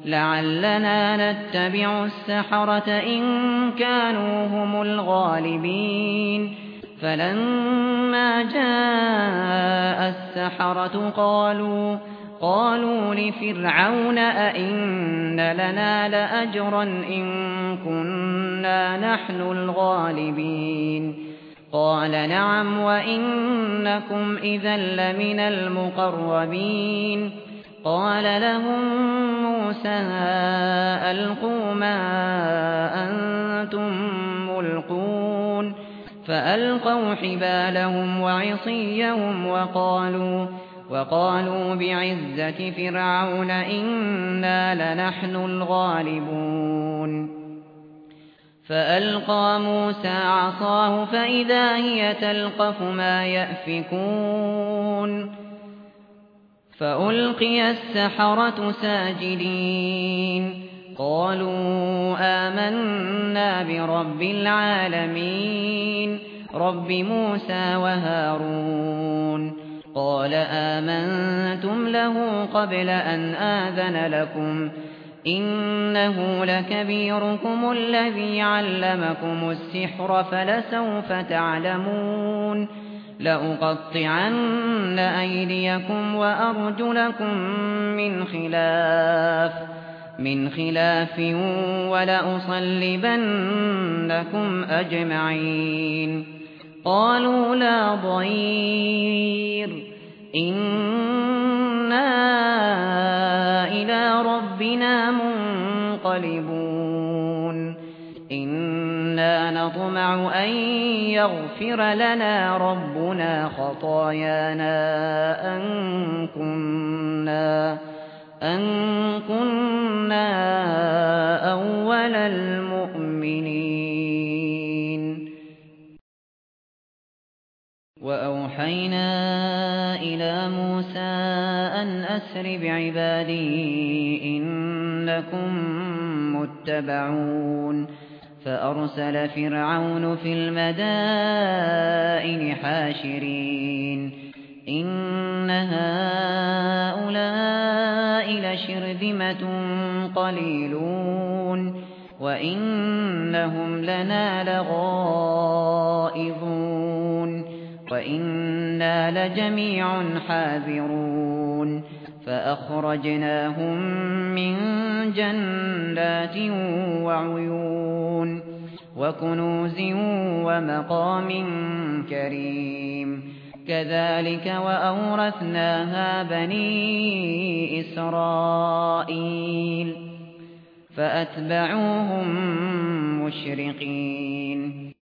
لعلنا نتبع السحرة إن كانوا هم الغالبين فلما جاء السحرة قالوا لفرعون أئن لنا لأجرا إن كنا نحن الغالبين قال نعم وإنكم إذا لمن المقربين قال لهم موسى ألقوا ما أنتم ملقون فألقوا حبالهم وعصيهم وقالوا بعزة فرعون إنا لنحن الغالبون فألقى موسى عصاه فإذا هي تلقف ما يأفكون فألقي السحرة ساجدين قالوا آمنا برب العالمين رب موسى وهارون قال آمنتم له قبل أن آذن لكم إنه لكبيركم الذي علمكم السحر فلسوف تعلمون لأقطعن أيديكم وأرجلكم من خلاف ولأصلبنكم أجمعين قالوا لا ضير إنا إلى ربنا منقلبون إنا نطمع أن يغفر لنا ربنا خطايانا أن كنا أول المؤمنين وأوحينا إلى موسى أن أسر بعبادي إنكم متبعون فأرسل فرعون في المدائن حاشرين إن هؤلاء لشرذمة قليلون وإنهم لنا لغائظون وإنا لجميع حاذرون فأخرجناهم من جنات وعيون وكنوز ومقام كريم كذلك وأورثناها بني إسرائيل فأتبعوهم مشرقين